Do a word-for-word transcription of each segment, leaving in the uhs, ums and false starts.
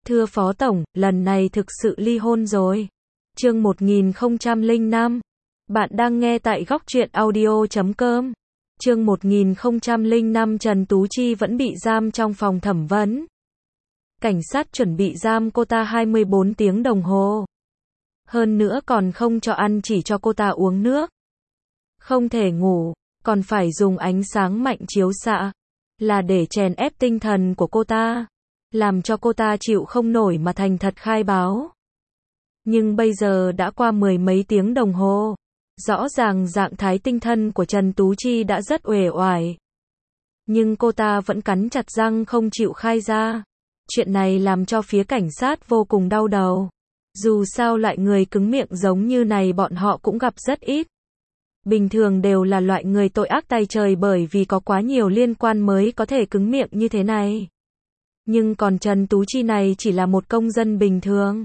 Thưa Phó Tổng, lần này thực sự ly hôn rồi. Chương một nghìn không trăm lẻ năm. Bạn đang nghe tại góc truyện audio chấm com. Chương một nghìn không trăm lẻ năm Trần Tú Chi vẫn bị giam trong phòng thẩm vấn. Cảnh sát chuẩn bị giam cô ta hai mươi bốn tiếng đồng hồ. Hơn nữa còn không cho ăn, chỉ cho cô ta uống nước. Không thể ngủ, còn phải dùng ánh sáng mạnh chiếu xạ. Là để chèn ép tinh thần của cô ta. Làm cho cô ta chịu không nổi mà thành thật khai báo. Nhưng bây giờ đã qua mười mấy tiếng đồng hồ. Rõ ràng trạng thái tinh thần của Trần Tú Chi đã rất uể oải. Nhưng cô ta vẫn cắn chặt răng không chịu khai ra. Chuyện này làm cho phía cảnh sát vô cùng đau đầu. Dù sao loại người cứng miệng giống như này bọn họ cũng gặp rất ít. Bình thường đều là loại người tội ác tày trời, bởi vì có quá nhiều liên quan mới có thể cứng miệng như thế này. Nhưng còn Trần Tú Chi này chỉ là một công dân bình thường.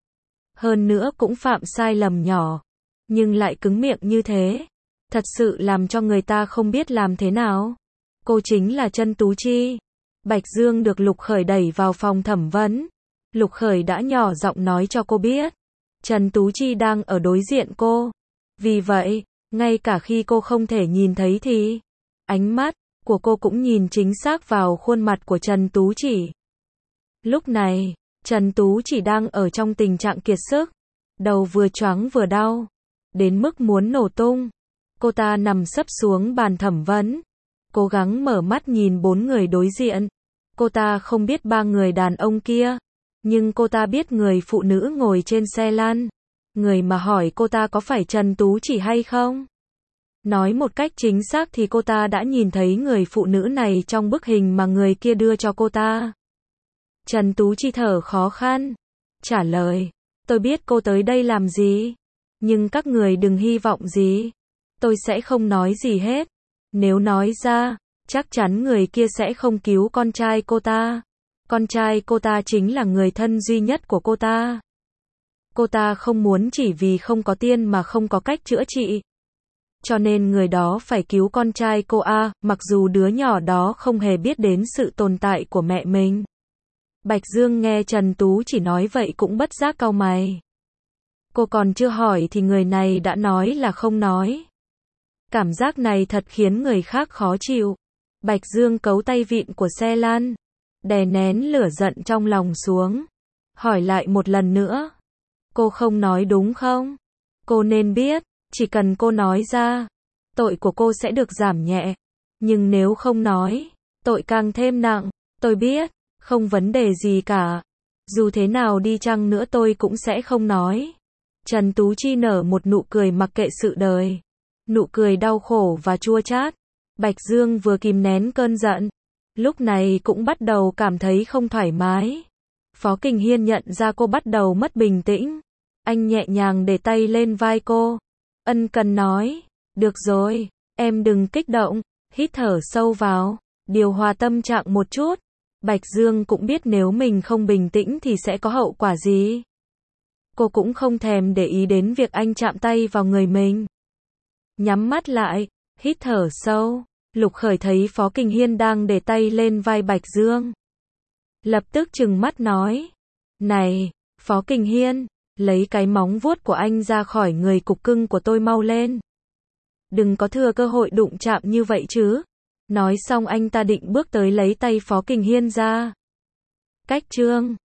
Hơn nữa cũng phạm sai lầm nhỏ. Nhưng lại cứng miệng như thế. Thật sự làm cho người ta không biết làm thế nào. Cô chính là Trần Tú Chi. Bạch Dương được Lục Khởi đẩy vào phòng thẩm vấn. Lục Khởi đã nhỏ giọng nói cho cô biết. Trần Tú Chi đang ở đối diện cô. Vì vậy, ngay cả khi cô không thể nhìn thấy thì ánh mắt của cô cũng nhìn chính xác vào khuôn mặt của Trần Tú Chỉ. Lúc này, Trần Tú Chỉ đang ở trong tình trạng kiệt sức. Đầu vừa choáng vừa đau. Đến mức muốn nổ tung. Cô ta nằm sấp xuống bàn thẩm vấn. Cố gắng mở mắt nhìn bốn người đối diện. Cô ta không biết ba người đàn ông kia. Nhưng cô ta biết người phụ nữ ngồi trên xe lăn. Người mà hỏi cô ta có phải Trần Tú Chỉ hay không? Nói một cách chính xác thì cô ta đã nhìn thấy người phụ nữ này trong bức hình mà người kia đưa cho cô ta. Trần Tú Chi thở khó khăn. Trả lời. Tôi biết cô tới đây làm gì. Nhưng các người đừng hy vọng gì. Tôi sẽ không nói gì hết. Nếu nói ra, chắc chắn người kia sẽ không cứu con trai cô ta. Con trai cô ta chính là người thân duy nhất của cô ta. Cô ta không muốn chỉ vì không có tiền mà không có cách chữa trị. Cho nên người đó phải cứu con trai cô a, mặc dù đứa nhỏ đó không hề biết đến sự tồn tại của mẹ mình. Bạch Dương nghe Trần Tú Chỉ nói vậy cũng bất giác cau mày. Cô còn chưa hỏi thì người này đã nói là không nói. Cảm giác này thật khiến người khác khó chịu. Bạch Dương cấu tay vịn của xe lăn, đè nén lửa giận trong lòng xuống. Hỏi lại một lần nữa. Cô không nói đúng không? Cô nên biết, chỉ cần cô nói ra, tội của cô sẽ được giảm nhẹ. Nhưng nếu không nói, tội càng thêm nặng. Tôi biết, không vấn đề gì cả. Dù thế nào đi chăng nữa tôi cũng sẽ không nói. Trần Tú Chi nở một nụ cười mặc kệ sự đời. Nụ cười đau khổ và chua chát. Bạch Dương vừa kìm nén cơn giận, lúc này cũng bắt đầu cảm thấy không thoải mái. Phó Kình Hiên nhận ra cô bắt đầu mất bình tĩnh. Anh nhẹ nhàng để tay lên vai cô. Ân cần nói. Được rồi, em đừng kích động. Hít thở sâu vào. Điều hòa tâm trạng một chút. Bạch Dương cũng biết nếu mình không bình tĩnh thì sẽ có hậu quả gì. Cô cũng không thèm để ý đến việc anh chạm tay vào người mình. Nhắm mắt lại, hít thở sâu. Lục Khởi thấy Phó Kình Hiên đang để tay lên vai Bạch Dương. Lập tức trừng mắt nói. Này, Phó Kình Hiên, lấy cái móng vuốt của anh ra khỏi người cục cưng của tôi mau lên. Đừng có thừa cơ hội đụng chạm như vậy chứ. Nói xong anh ta định bước tới lấy tay Phó Kình Hiên ra. Cách chương